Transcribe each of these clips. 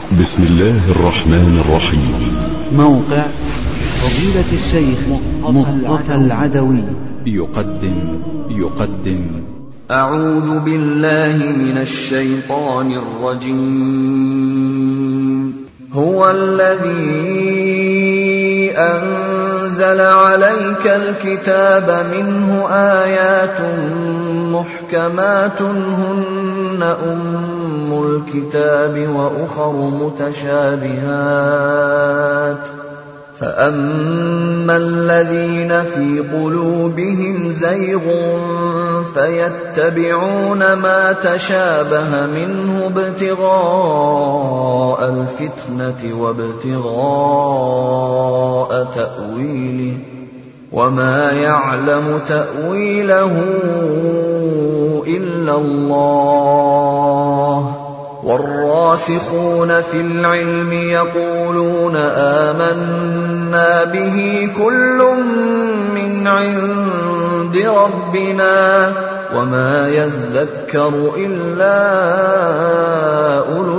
بسم الله الرحمن الرحيم. موقع فضيلة الشيخ مصطفى العدوي يقدم أعوذ بالله من الشيطان الرجيم. هو الذي أنزل عليك الكتاب منه آيات محكمات هن أم الكتاب وأخر متشابهات فأما الذين في قلوبهم زيغ فيتبعون ما تشابه منه ابتغاء الفتنة وابتغاء تأويله وما يعلم تأويله إلا الله والراسخون في العلم يقولون آمنا به كل من عند ربنا وما يذكر إلا أولو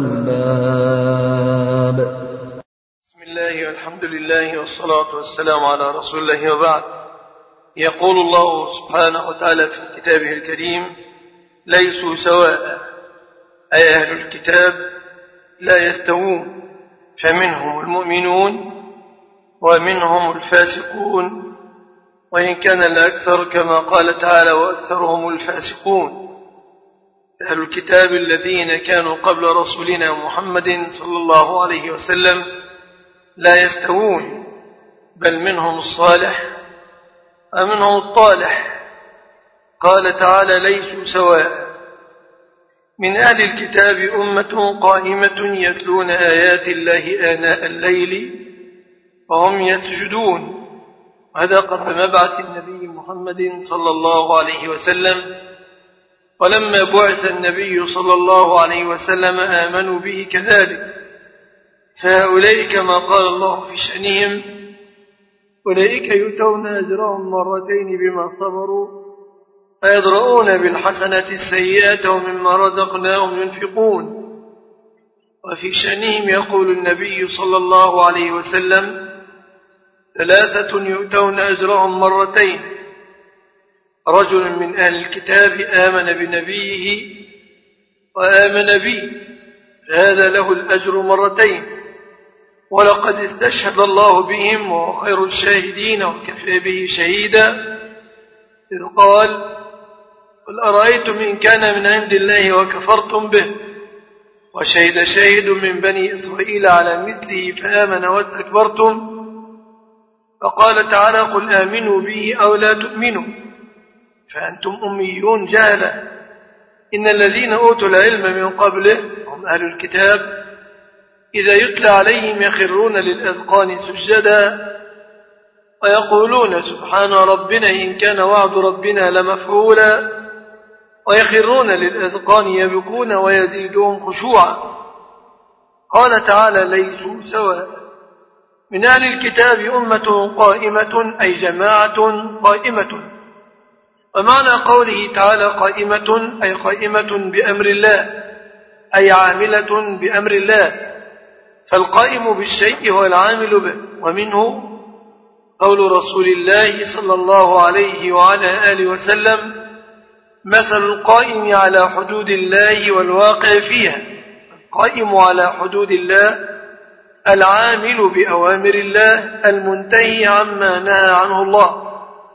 الألباب. بسم الله والحمد لله والصلاة والسلام على رسول الله وبعد. يقول الله سبحانه وتعالى في كتابه الكريم: ليسوا سواء، أي أهل الكتاب لا يستوون، فمنهم المؤمنون ومنهم الفاسقون، وإن كان الأكثر كما قال تعالى: وأكثرهم الفاسقون. أهل الكتاب الذين كانوا قبل رسولنا محمد صلى الله عليه وسلم لا يستوون، بل منهم الصالح ومنهم الطالح. قال تعالى: ليسوا سواء. من أهل الكتاب أمة قائمة يتلون آيات الله آناء الليل وهم يسجدون. هذا قبل مبعث النبي محمد صلى الله عليه وسلم، ولما بعث النبي صلى الله عليه وسلم آمنوا به كذلك. فهؤلاء كما قال الله في شأنهم: أولئك يؤتون أجرهم مرتين بما صبروا فيدرؤون بالحسنة السيئة ومما رزقناهم ينفقون. وفي شأنهم يقول النبي صلى الله عليه وسلم: ثلاثة يؤتون أجرهم مرتين: رجل من أهل الكتاب آمن بنبيه وآمن بي، فهذا له الأجر مرتين، ولقد استشهد الله بهم وهو خير الشاهدين وكفى به شهيدا، إذ قال: قل أرأيتم إن كان من عند الله وكفرتم به وشهد شاهد من بني إسرائيل على مثله فآمن واستكبرتم. فقال تعالى: قل آمنوا به أو لا تؤمنوا فأنتم أميون جهلا. إن الذين أوتوا العلم من قبله هم أهل الكتاب إذا يتلى عليهم يخرون للأذقان سجدا ويقولون سبحان ربنا إن كان وعد ربنا لمفعولا، ويخرون للأذقان يبكون ويزيدهم خشوعا. قال تعالى: ليسوا سواء. من أهل الكتاب أمة قائمة، أي جماعة قائمة. ومعنى قوله تعالى قائمة أي قائمة بأمر الله، أي عاملة بأمر الله، فالقائم بالشيء هو العامل به. ومنه قول رسول الله صلى الله عليه وعلى آله وسلم: مثل القائم على حدود الله والواقع فيها. القائم على حدود الله العامل بأوامر الله المنتهي عما نهى عنه الله.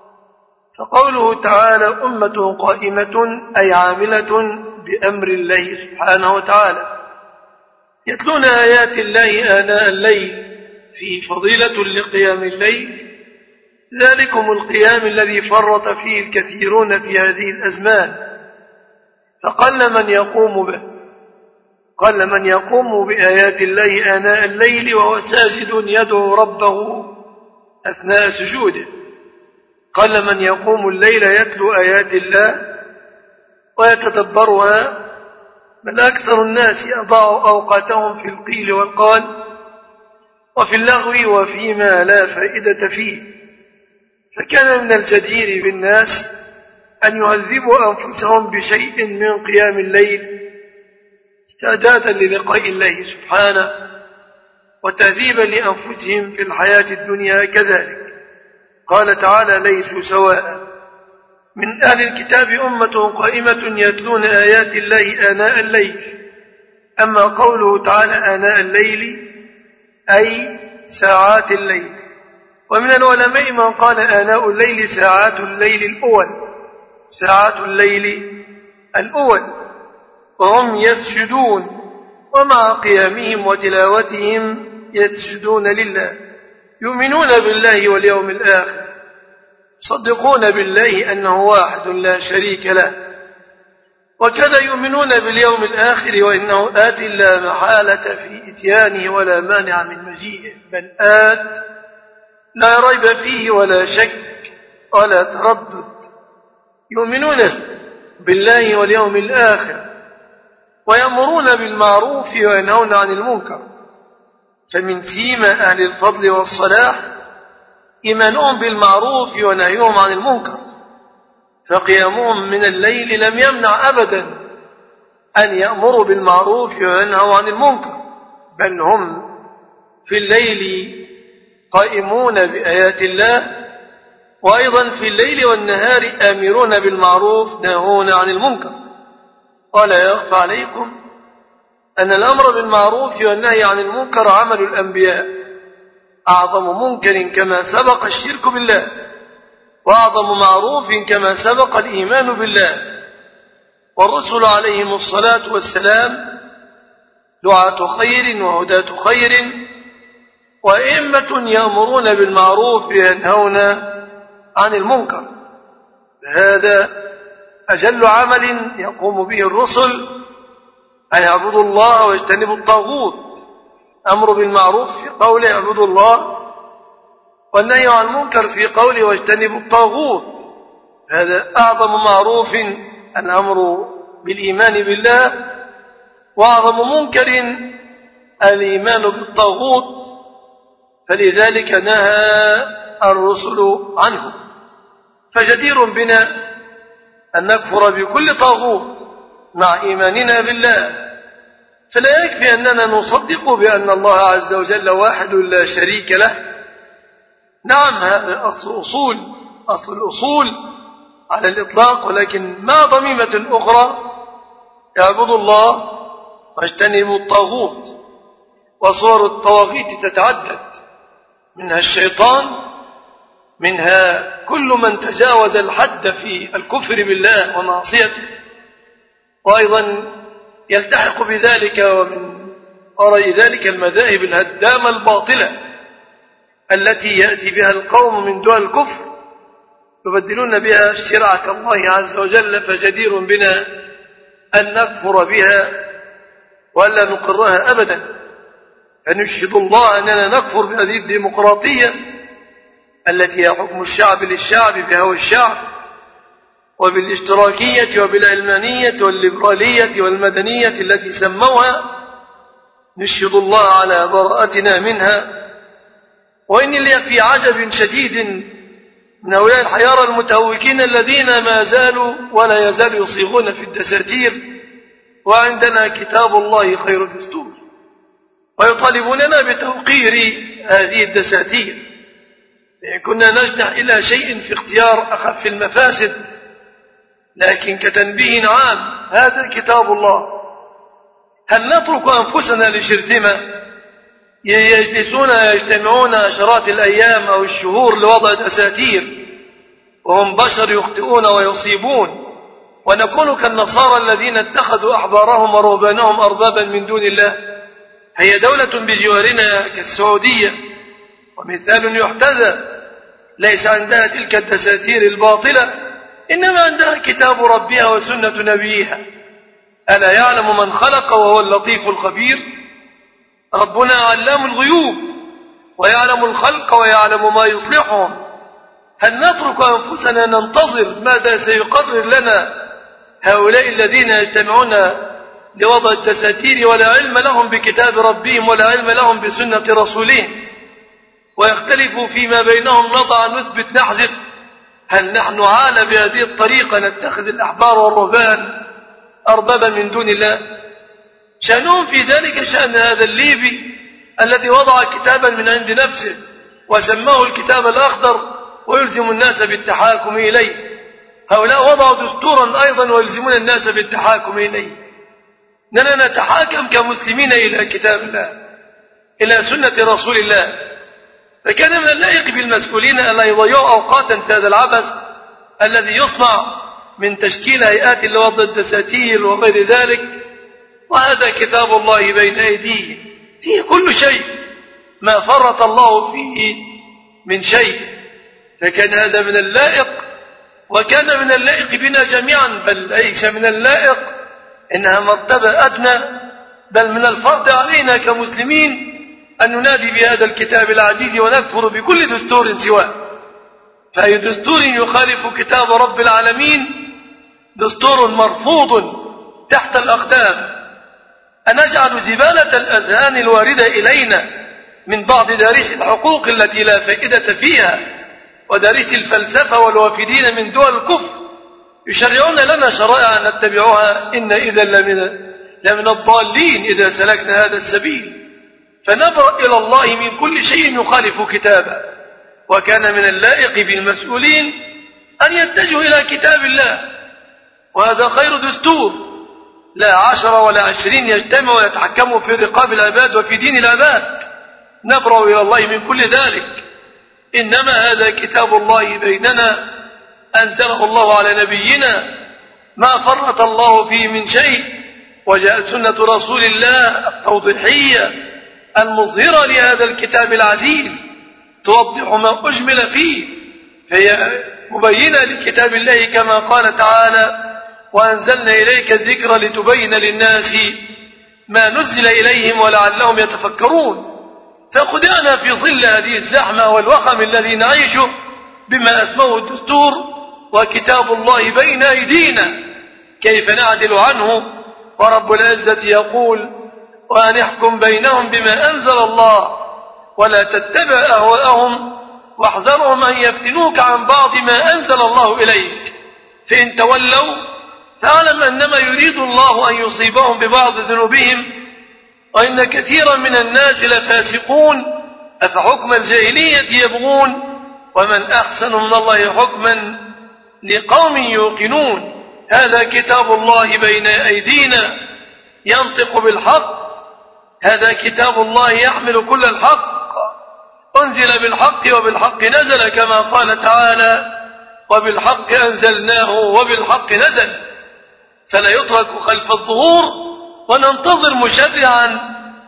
فقوله تعالى أمة قائمة أي عاملة بأمر الله سبحانه وتعالى، يتلون آيات الله آناء الليل، فيه فضيلة لقيام الليل، ذلكم القيام الذي فرط فيه الكثيرون في هذه الأزمان، فقل من يقوم به، قل من يقوم بآيات الله آناء الليل وهو ساجد يدعو ربه أثناء سجوده، قل من يقوم الليل يتلو آيات الله ويتدبرها، بل أكثر الناس يضعوا أوقاتهم في القيل والقال وفي اللغو وفيما لا فائدة فيه. فكان من الجدير بالناس أن يهذبوا أنفسهم بشيء من قيام الليل استعدادا للقاء الله سبحانه وتهذيبا لأنفسهم في الحياة الدنيا كذلك. قال تعالى: ليسوا سواء. من أهل الكتاب أمة قائمة يتلون آيات الله آناء الليل. أما قوله تعالى آناء الليل أي ساعات الليل. ومن العلماء من قال آناء الليل ساعات الليل الأول، ساعات الليل الأول، وهم يسجدون، ومع قيامهم وتلاوتهم يسجدون لله، يؤمنون بالله واليوم الآخر، يصدقون بالله أنه واحد لا شريك له، وكذا يؤمنون باليوم الآخر وإنه آت لا محالة في إتيانه ولا مانع من مجيئه، بل آت لا ريب فيه ولا شك ولا تردد. يؤمنون بالله واليوم الآخر ويأمرون بالمعروف وينهون عن المنكر. فمن سيما أهل الفضل والصلاح إيمانهم بالمعروف ونهيهم عن المنكر، فقيامهم من الليل لم يمنع أبدا أن يأمروا بالمعروف وينهوا عن المنكر، بل هم في الليل قائمون بآيات الله، وأيضا في الليل والنهار آمرون بالمعروف ناهون عن المنكر. قال: لا يخفى عليكم أن الأمر بالمعروف والنهي عن المنكر عمل الأنبياء، أعظم منكر كما سبق الشرك بالله، وأعظم معروف كما سبق الإيمان بالله. والرسل عليهم الصلاة والسلام دعاة خير وهداة خير وأئمة يأمرون بالمعروف وينهون عن المنكر. هذا أجل عمل يقوم به الرسل، أن يعبدوا الله واجتنبوا الطاغوت. أمر بالمعروف في قوله اعبدوا الله، والنهي عن المنكر في قوله واجتنبوا الطاغوت. هذا أعظم معروف الأمر بالإيمان بالله، وأعظم منكر الإيمان بالطاغوت، فلذلك نهى الرسل عنه. فجدير بنا أن نكفر بكل طاغوت مع إيماننا بالله، فلا يكفي أننا نصدق بأن الله عز وجل واحد لا شريك له. نعم، هذا أصل الأصول على الإطلاق، ولكن ما ضميمة أخرى يعبد الله واجتنبوا الطاغوت. وصور الطواغيت تتعدد، منها الشيطان، منها كل من تجاوز الحد في الكفر بالله ومعصيته، وأيضا يلتحق بذلك ومن وراء ذلك المذاهب الهدامة الباطلة التي يأتي بها القوم من دول الكفر يبدلون بها شرعة الله عز وجل. فجدير بنا أن نكفر بها وألا نقرها أبدا، فنشهد الله أننا نكفر بهذه الديمقراطية التي هي حكم الشعب للشعب بهوى الشعب، وبالاشتراكية وبالعلمانية والليبرالية والمدنية التي سموها. نشهد الله على براءتنا منها. وإني لي في عجب شديد من هؤلاء الحيارى المتهوكين الذين ما زالوا ولا يزالوا يصيغون في الدساتير وعندنا كتاب الله خير دستور، ويطالبوننا بتوقير هذه الدساتير. كنا نجنح إلى شيء في اختيار أخف المفاسد، لكن كتنبيه عام هذا كتاب الله. هل نترك أنفسنا لشرذمة يجلسون يجتمعون عشرات الأيام أو الشهور لوضع دساتير وهم بشر يخطئون ويصيبون، ونكون كالنصارى الذين اتخذوا أحبارهم ورهبانهم أربابا من دون الله؟ هي دولة بجوارنا كالسعودية ومثال يحتذى، ليس عندها تلك الدساتير الباطلة، إنما عندها كتاب ربها وسنة نبيها. ألا يعلم من خلق وهو اللطيف الخبير؟ ربنا علام الغيوب ويعلم الخلق ويعلم ما يصلحهم. هل نترك أنفسنا ننتظر ماذا سيقرر لنا هؤلاء الذين يجتمعون لوضع الدساتير ولا علم لهم بكتاب ربهم ولا علم لهم بسنة رسولهم، ويختلفوا فيما بينهم نضع نثبت نحذف؟ هل نحن عالى بهذه الطريقة نتخذ الأحبار والرهبان أربابا من دون الله؟ شأنهم في ذلك شأن هذا الليبي الذي وضع كتابا من عند نفسه وسماه الكتاب الأخضر ويلزم الناس بالتحاكم إليه. هؤلاء وضعوا دستورا أيضا ويلزمون الناس بالتحاكم إليه. إننا نتحاكم كمسلمين إلى كتاب الله، إلى سنة رسول الله. فكان من اللائق بالمسؤولين ألا يضيعوا أوقاتا في هذا العبث الذي يصنع من تشكيل هيئات اللي وضع الدساتير وغير ذلك. وهذا كتاب الله بين أيديهم فيه كل شيء، ما فرط الله فيه من شيء. فكان هذا من اللائق، وكان من اللائق بنا جميعا، بل ليس من اللائق، إنها مرتبة أدنى، بل من الفرض علينا كمسلمين أن ننادي بهذا الكتاب العزيز ونكفر بكل دستور سواه. فأي دستور يخالف كتاب رب العالمين دستور مرفوض تحت الأقدام. أنجعل زبالة الأذهان الواردة إلينا من بعض دارسي الحقوق التي لا فائدة فيها ودارسي الفلسفة والوافدين من دول الكفر يشرعون لنا شرائع نتبعها، إن إذا لمن الضالين إذا سلكنا هذا السبيل. فنبرأ إلى الله من كل شيء يخالف كتابه. وكان من اللائق بالمسؤولين أن يتجهوا إلى كتاب الله، وهذا خير دستور، لا 10 ولا 20 يجتمعوا ويتحكموا في رقاب العباد وفي دين العباد. نبرأ إلى الله من كل ذلك. إنما هذا كتاب الله بيننا أنزله الله على نبينا، ما فرط الله فيه من شيء. وجاءت سنة رسول الله التوضيحية المظهرة لهذا الكتاب العزيز توضح ما أجمل فيه، فهي مبينة لكتاب الله كما قال تعالى: وأنزلنا إليك الذكر لتبين للناس ما نزل إليهم ولعلهم يتفكرون. فخدعنا في ظل هذه الزحمة والوخم الذي نعيشه بما أسموه الدستور وكتاب الله بين أيدينا، كيف نعدل عنه؟ ورب العزة يقول: وأن احكم بينهم بما أنزل الله ولا تتبع أهواءهم واحذرهم أن يفتنوك عن بعض ما أنزل الله إليك، فإن تولوا فاعلم أنما يريد الله أن يصيبهم ببعض ذنوبهم وإن كثيرا من الناس لفاسقون أفحكم الجاهلية يبغون ومن أحسن من الله حكما لقوم يوقنون. هذا كتاب الله بين أيدينا ينطق بالحق، هذا كتاب الله يحمل كل الحق، أنزل بالحق وبالحق نزل كما قال تعالى: وبالحق أنزلناه وبالحق نزل. فلا يترك خلف الظهور وننتظر مشرعا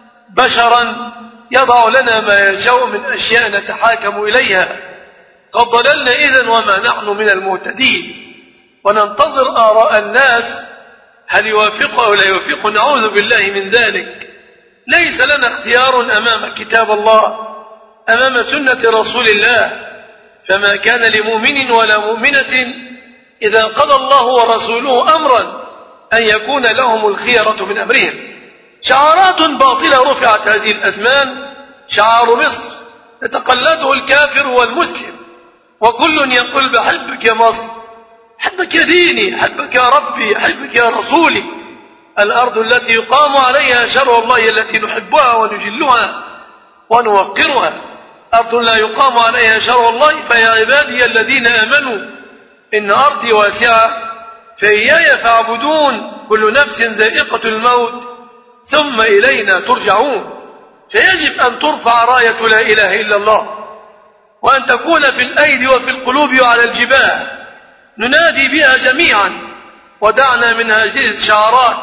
بشرا يضع لنا ما يشاء من أشياء نتحاكم إليها. قد ضللنا إذن وما نحن من المهتدين، وننتظر آراء الناس هل يوافق أو لا يوافق، نعوذ بالله من ذلك. ليس لنا اختيار أمام كتاب الله، أمام سنة رسول الله. فما كان لمؤمن ولا مؤمنة إذا قضى الله ورسوله أمرا أن يكون لهم الخيرة من أمرهم. شعارات باطلة رفعت هذه الأزمان، شعار مصر يتقلده الكافر والمسلم، وكل يقول: بحبك يا مصر، حبك يا ديني، حبك يا ربي، حبك يا رسولي. الأرض التي يقام عليها شرع الله التي نحبها ونجلها ونوقرها، أرض لا يقام عليها شرع الله. فيا عبادي الذين آمنوا إن أرضي واسعة فإياي فاعبدون، كل نفس ذائقة الموت ثم إلينا ترجعون. فيجب أن ترفع راية لا إله إلا الله، وأن تكون في الأيدي وفي القلوب وعلى الجباه، ننادي بها جميعا. ودعنا من هذه الشعارات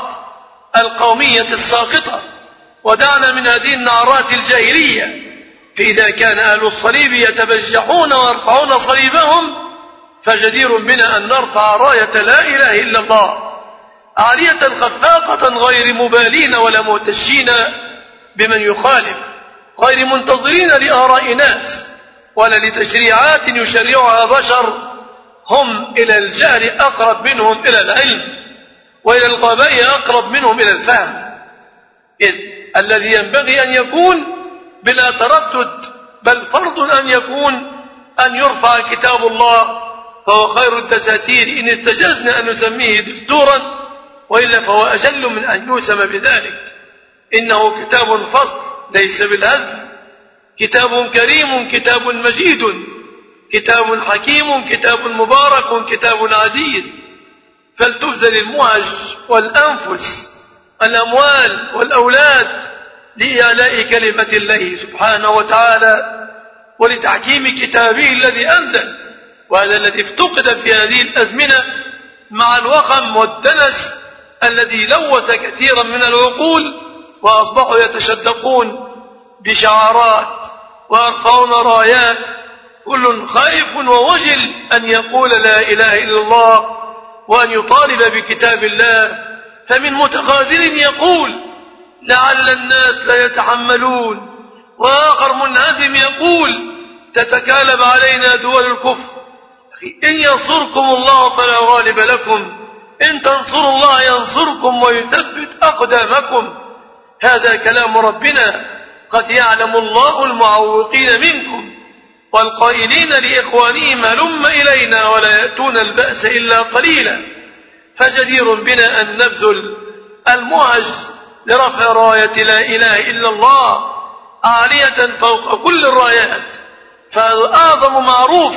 القومية الساقطة، ودعنا من هذه النعرات الجاهلية. فإذا كان أهل الصليب يتبجحون ويرفعون صليبهم، فجدير بنا أن نرفع راية لا إله إلا الله عالية خفافة، غير مبالين ولا مهتشين بمن يخالف، غير منتظرين لآراء ناس ولا لتشريعات يشرعها بشر هم إلى الجهل أقرب منهم إلى العلم، وإلى الغباء أقرب منهم إلى الفهم. إذ الذي ينبغي أن يكون بلا تردد، بل فرض أن يكون أن يرفع كتاب الله، فهو خير الدساتير إن استجزنا أن نسميه دستورا، وإلا فهو أجل من أن يوسم بذلك. إنه كتاب فصل ليس بالهزل، كتاب كريم، كتاب مجيد، كتاب حكيم، كتاب مبارك، كتاب عزيز. فلتبذل المعج والأنفس، الأموال والأولاد لإعلاء كلمة الله سبحانه وتعالى ولتحكيم كتابه الذي أنزل. وهذا الذي افتقد في هذه الأزمنة مع الوخم والدنس الذي لوث كثيرا من العقول، وأصبحوا يتشدقون بشعارات ويرفعون رايات، كل خائف ووجل أن يقول لا إله إلا الله وأن يطالب بكتاب الله. فمن متخاذل يقول لعل الناس لا يتحملون، وآخر منهزم يقول تتكالب علينا دول الكفر. إن ينصركم الله فلا غالب لكم، إن تنصروا الله ينصركم ويثبت أقدامكم. هذا كلام ربنا. قد يعلم الله المعوقين منكم والقائلين لإخوانهم هلم إلينا ولا يأتون البأس إلا قليلا. فجدير بنا أن نبذل المعز لرفع راية لا إله إلا الله عالية فوق كل الرايات. فأعظم معروف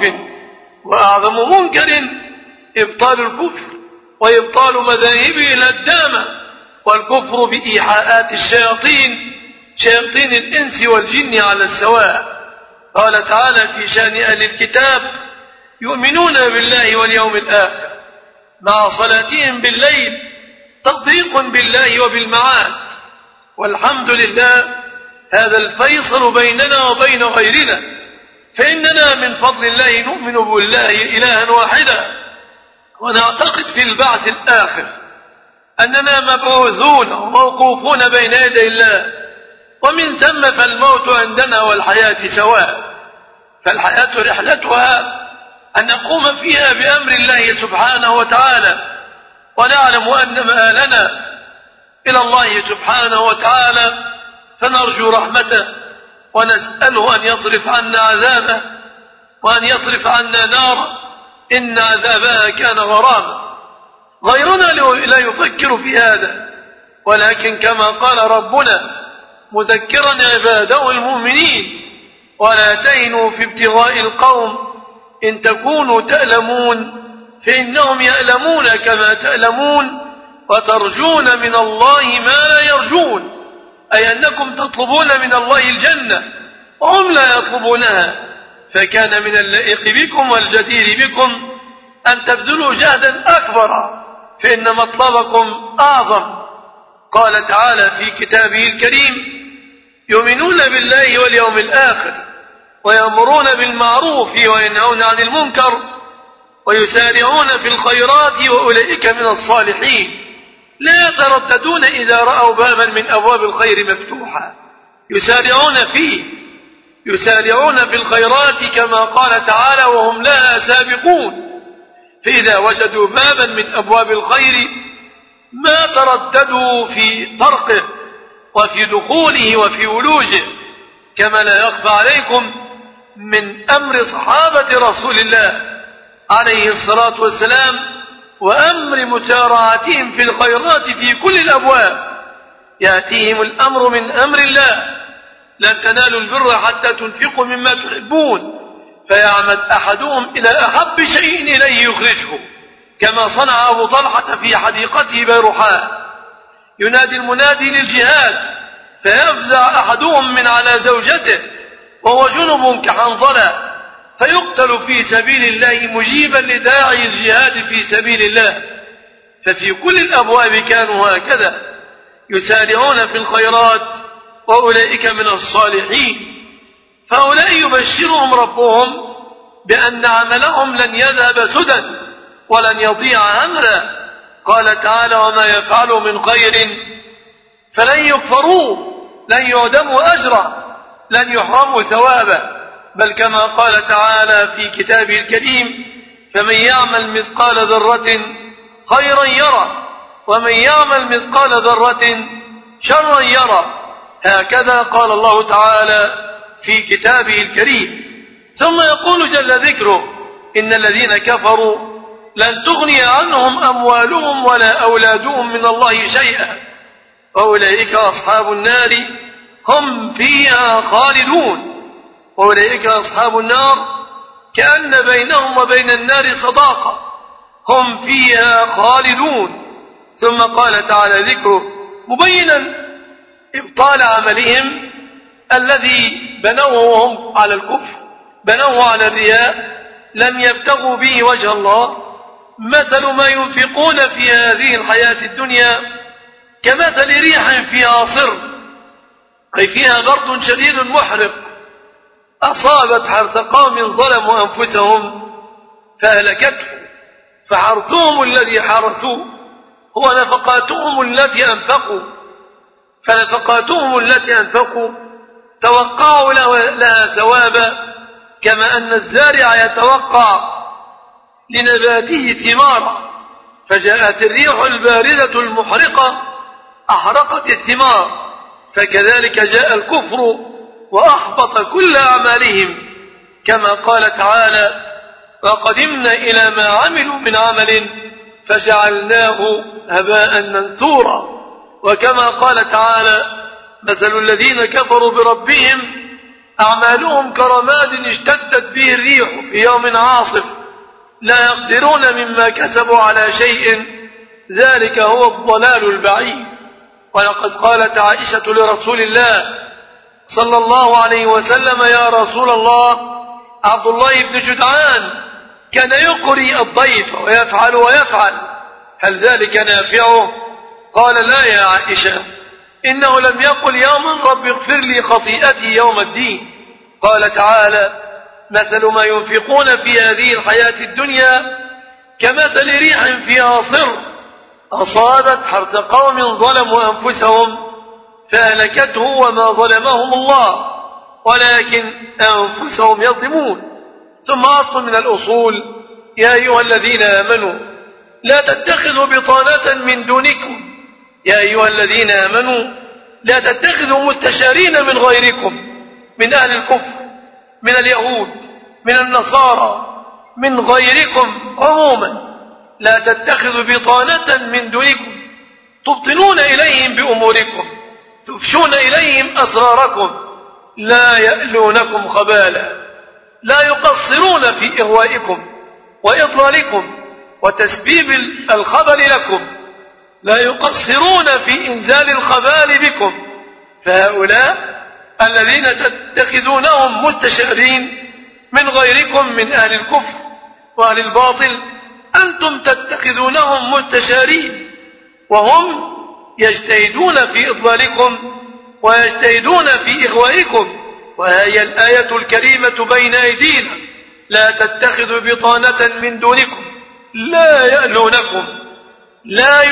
وأعظم منكر إبطال الكفر وإبطال مذاهبه الهدامة، والكفر بإيحاءات الشياطين، شياطين الإنس والجن على السواء. قال تعالى في شأن أهل الكتاب يؤمنون بالله واليوم الآخر مع صلاتهم بالليل تصديق بالله وبالمعاد. والحمد لله هذا الفيصل بيننا وبين غيرنا، فإننا من فضل الله نؤمن بالله إلها واحدا ونعتقد في البعث الآخر، أننا مبعوثون وموقوفون بين يدي الله، ومن ثم فالموت عندنا والحياة سواء. فالحياة رحلتها أن نقوم فيها بأمر الله سبحانه وتعالى، ونعلم أن مآلنا إلى الله سبحانه وتعالى، فنرجو رحمته ونسأله أن يصرف عنا عذابه وأن يصرف عنا ناره، إن عذابها كان غراما. غيرنا لا يفكر في هذا، ولكن كما قال ربنا مذكرا عباده المؤمنين ولا تهنوا في ابتغاء القوم إن تكونوا تألمون فإنهم يألمون كما تألمون وترجون من الله ما لا يرجون، أي أنكم تطلبون من الله الجنة وهم لا يطلبونها. فكان من اللائق بكم والجدير بكم أن تبذلوا جهدا أكبر، فإن مطلبكم أعظم. قال تعالى في كتابه الكريم يؤمنون بالله واليوم الآخر ويأمرون بالمعروف وينهون عن المنكر ويسارعون في الخيرات وأولئك من الصالحين، لا يترددون إذا رأوا بابا من أبواب الخير مفتوحا يسارعون في الخيرات كما قال تعالى وهم لها سابقون. فإذا وجدوا بابا من أبواب الخير ما ترددوا في طرقه وفي دخوله وفي ولوجه، كما لا يخفى عليكم من أمر صحابة رسول الله عليه الصلاة والسلام وأمر مسارعتهم في الخيرات في كل الأبواب. يأتيهم الأمر من أمر الله لن تنالوا البر حتى تنفقوا مما تحبون فيعمد أحدهم إلى أحب شيء إليه يخرجه، كما صنع أبو طلحة في حديقته بيرحاء. ينادي المنادي للجهاد فيفزع أحدهم من على زوجته وهو جنب كحنظلة فيقتل في سبيل الله مجيبا لداعي الجهاد في سبيل الله. ففي كل الأبواب كانوا هكذا يسارعون في الخيرات وأولئك من الصالحين. فأولئك يبشرهم ربهم بأن عملهم لن يذهب سدى ولن يضيع هملا. قال تعالى وما يفعلوا من خير فلن يكفروه، لن يعدموا أجرا، لن يحرموا ثوابا، بل كما قال تعالى في كتابه الكريم فمن يعمل مثقال ذرة خيرا يرى ومن يعمل مثقال ذرة شرا يرى. هكذا قال الله تعالى في كتابه الكريم. ثم يقول جل ذكره إن الذين كفروا لن تغني عنهم أموالهم ولا أولادهم من الله شيئا وأولئك أصحاب النار هم فيها خالدون. وأولئك أصحاب النار كأن بينهم وبين النار صداقة هم فيها خالدون. ثم قال تعالى ذكره مبينا إبطال عملهم الذي بنوه وهم على الكفر، بنوه على الرياء، لم يبتغوا به وجه الله. مثل ما ينفقون في هذه الحياة الدنيا كمثل ريح فيها صر، أي فيها برد شديد محرق، أصابت حرث قوم ظلموا أنفسهم فأهلكته. فحرثهم الذي حرثوا هو نفقاتهم التي أنفقوا، فنفقاتهم التي أنفقوا توقعوا لها ثوابا، كما أن الزارع يتوقع لنباته ثمارا. فجاءت الريح الباردة المحرقة أحرقت الثمار، فكذلك جاء الكفر وأحبط كل أعمالهم، كما قال تعالى وقدمنا إلى ما عملوا من عمل فجعلناه هباء منثورا. وكما قال تعالى مثل الذين كفروا بربهم أعمالهم كرماد اشتدت به الريح في يوم عاصف لا يقدرون مما كسبوا على شيء ذلك هو الضلال البعيد. ولقد قالت عائشة لرسول الله صلى الله عليه وسلم يا رسول الله عبد الله بن جدعان كان يقري الضيف ويفعل هل ذلك نافعه؟ قال لا يا عائشة، إنه لم يقل يوما رب اغفر لي خطيئتي يوم الدين. قال تعالى مثل ما ينفقون في هذه الحياة الدنيا كمثل ريح فيها صر أصابت حرث قوم ظلموا أنفسهم فأهلكته وما ظلمهم الله ولكن أنفسهم يظلمون. ثم أصل من الأصول يا أيها الذين آمنوا لا تتخذوا بطانة من دونكم، يا أيها الذين آمنوا لا تتخذوا مستشارين من غيركم، من أهل الكفر، من اليهود، من النصارى، من غيركم عموما، لا تتخذوا بطانة من دونكم تبطنون إليهم بأموركم، تفشون إليهم أسراركم، لا يألونكم خبالا، لا يقصرون في إغوائكم وإضلالكم وتسبيب الخبل لكم، لا يقصرون في إنزال الخبال بكم. فهؤلاء الذين تتخذونهم مستشارين من غيركم من أهل الكفر وأهل الباطل أنتم تتخذونهم مستشارين، وهم يجتهدون في إضلالكم ويجتهدون في إغوائكم. وهي الآية الكريمة بين أيدينا لا تتخذوا بطانة من دونكم لا يألونكم، لا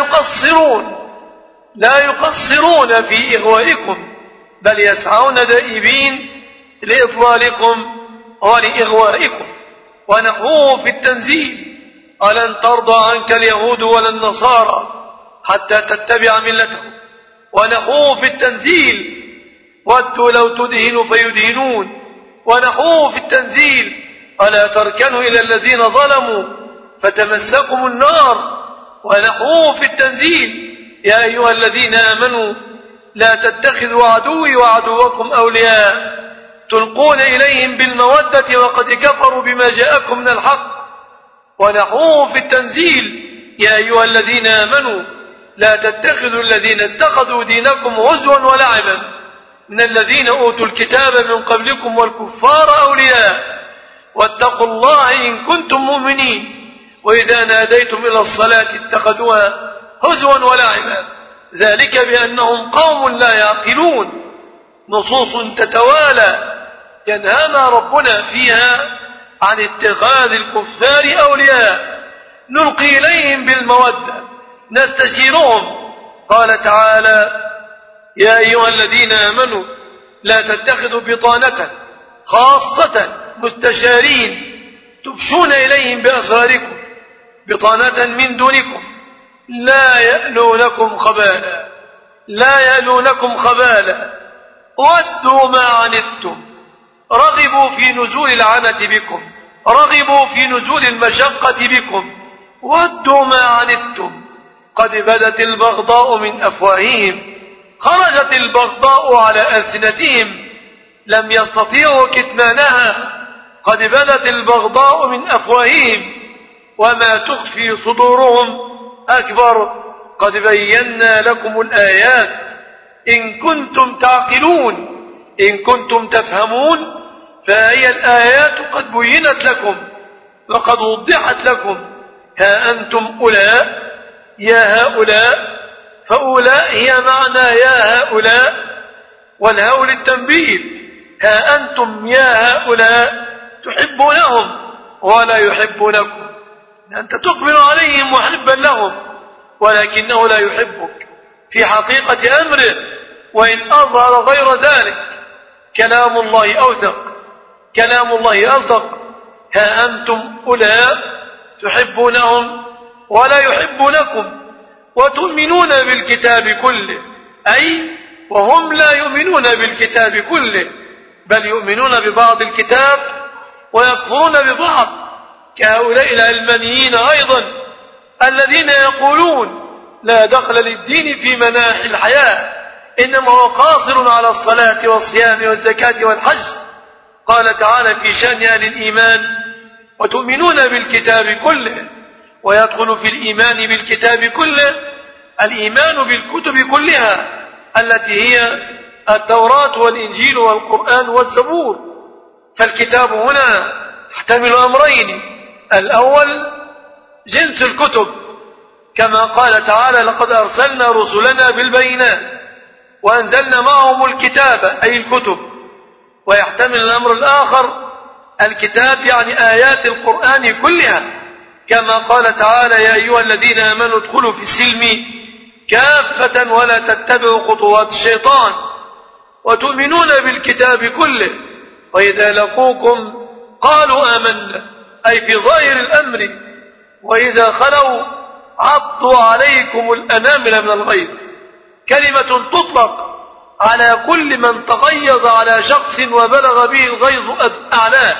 يقصرون في إغوائكم، بل يسعون دائبين لإضلالكم ولإغوائكم. ونحوه في التنزيل ألن ترضى عنك اليهود ولا النصارى حتى تتبع ملتهم. ونحوه في التنزيل ودوا لو تدهن فيدهنون. ونحوه في التنزيل ألا تركنوا إلى الذين ظلموا فتمسكم النار. ونحوه في التنزيل يا أيها الذين آمنوا لا تتخذوا عدوي وعدوكم أولياء تلقون إليهم بالمودة وقد كفروا بما جاءكم من الحق. ونحوه في التنزيل يا أيها الذين آمنوا لا تتخذوا الذين اتخذوا دينكم هزوا ولعبا من الذين أوتوا الكتاب من قبلكم والكفار أولياء واتقوا الله إن كنتم مؤمنين وإذا ناديتم إلى الصلاة اتخذوها هزوا ولعبا ذلك بأنهم قوم لا يعقلون. نصوص تتوالى ينهانا ربنا فيها عن اتخاذ الكفار أولياء نلقي إليهم بالمودة نستشيرهم. قال تعالى يا أيها الذين آمنوا لا تتخذوا بطانة خاصة مستشارين تفشون إليهم بأسراركم بطانة من دونكم لا يألونكم خبالا ودوا ما عنتم رغبوا في نزول العنة بكم رغبوا في نزول المشقة بكم ودوا ما عنتم قد بدت البغضاء من أفواههم خرجت البغضاء على ألسنتهم لم يستطيعوا كتمانها، قد بدت البغضاء من أفواههم وما تخفي صدورهم أكبر، قد بينا لكم الآيات إن كنتم تعقلون، إن كنتم تفهمون، فهي الآيات قد بينت لكم وقد وضحت لكم. ها أنتم أولاء يا هؤلاء، فأولاء هي معنى يا هؤلاء، والهاء للتنبيه. ها أنتم يا هؤلاء تحبونهم ولا يحبونكم، أنت تقبل عليهم محبا لهم ولكنه لا يحبك في حقيقة أمره، وإن أظهر غير ذلك. كلام الله أوثق، كلام الله أصدق. ها أنتم أولاء تحبونهم ولا يحبونكم وتؤمنون بالكتاب كله، أي وهم لا يؤمنون بالكتاب كله، بل يؤمنون ببعض الكتاب ويكفرون ببعض، كهؤلاء العلمانيين أيضا الذين يقولون لا دخل للدين في مناحي الحياة، إنما هو قاصر على الصلاة والصيام والزكاة والحج. قال تعالى في شأن أهل الإيمان وتؤمنون بالكتاب كله، ويدخل في الإيمان بالكتاب كله الإيمان بالكتب كلها التي هي التوراة والإنجيل والقرآن والزبور. فالكتاب هنا يحتمل أمرين: الأول جنس الكتب كما قال تعالى لقد أرسلنا رسلنا بالبينات وأنزلنا معهم الكتاب أي الكتب، ويحتمل الأمر الآخر الكتاب يعني آيات القرآن كلها كما قال تعالى يا أيها الذين آمنوا ادخلوا في السلم كافة ولا تتبعوا خطوات الشيطان، وتؤمنون بالكتاب كله، وإذا لقوكم قالوا آمنا أي في ظاهر الأمر، وإذا خلوا عضوا عليكم الأنامل من الغيظ. كلمة تطلق على كل من تغيظ على شخص وبلغ به الغيظ أعلاه،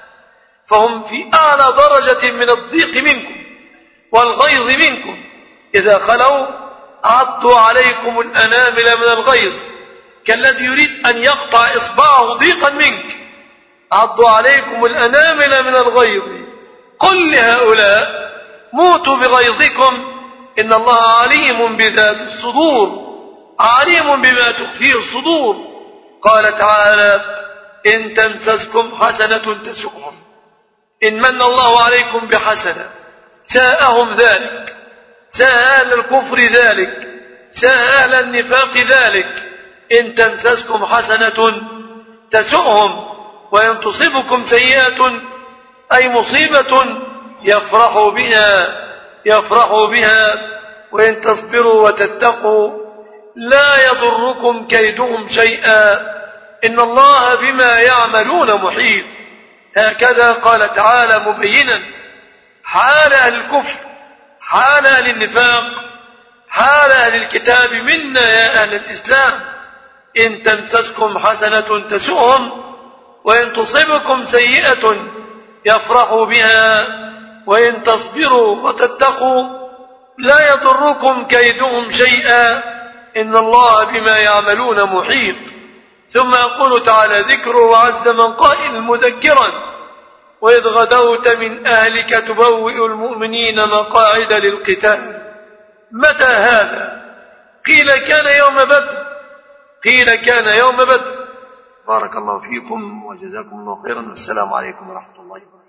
فهم في أعلى درجة من الضيق منكم والغيظ منكم. إذا خلوا عضوا عليكم الأنامل من الغيظ، كالذي يريد أن يقطع إصبعه ضيقا منك. عضوا عليكم الأنامل من الغيظ. قل لهؤلاء موتوا بغيظكم إن الله عليم بذات الصدور، عليم بما تخفيه الصدور. قال تعالى إن تمسسكم حسنة تسؤهم، إن من الله عليكم بحسنة ساءهم ذلك، ساء أهل الكفر ذلك، ساء أهل النفاق ذلك. إن تمسسكم حسنة تسؤهم، وإن تصبكم سيئة أي مصيبة يفرحوا بها، وإن تصبروا وتتقوا لا يضركم كيدهم شيئا إن الله بما يعملون محيط. هكذا قال تعالى مبينا حال أهل الكفر، حال أهل النفاق، حال أهل الكتاب منا يا أهل الإسلام. إن تمسسكم حسنة تسؤهم، وإن تصبكم سيئة يفرحوا بها، وإن تصبروا وتتقوا لا يضركم كيدهم شيئا إن الله بما يعملون محيط. ثم يقول تعالى ذكره وعز من قائل مذكرا وإذ غدوت من أهلك تبوئ المؤمنين مقاعد للقتال. متى هذا؟ قيل كان يوم بدر، قيل كان يوم بدر. بارك الله فيكم وجزاكم الله خيرا، والسلام عليكم ورحمة الله وبركاته.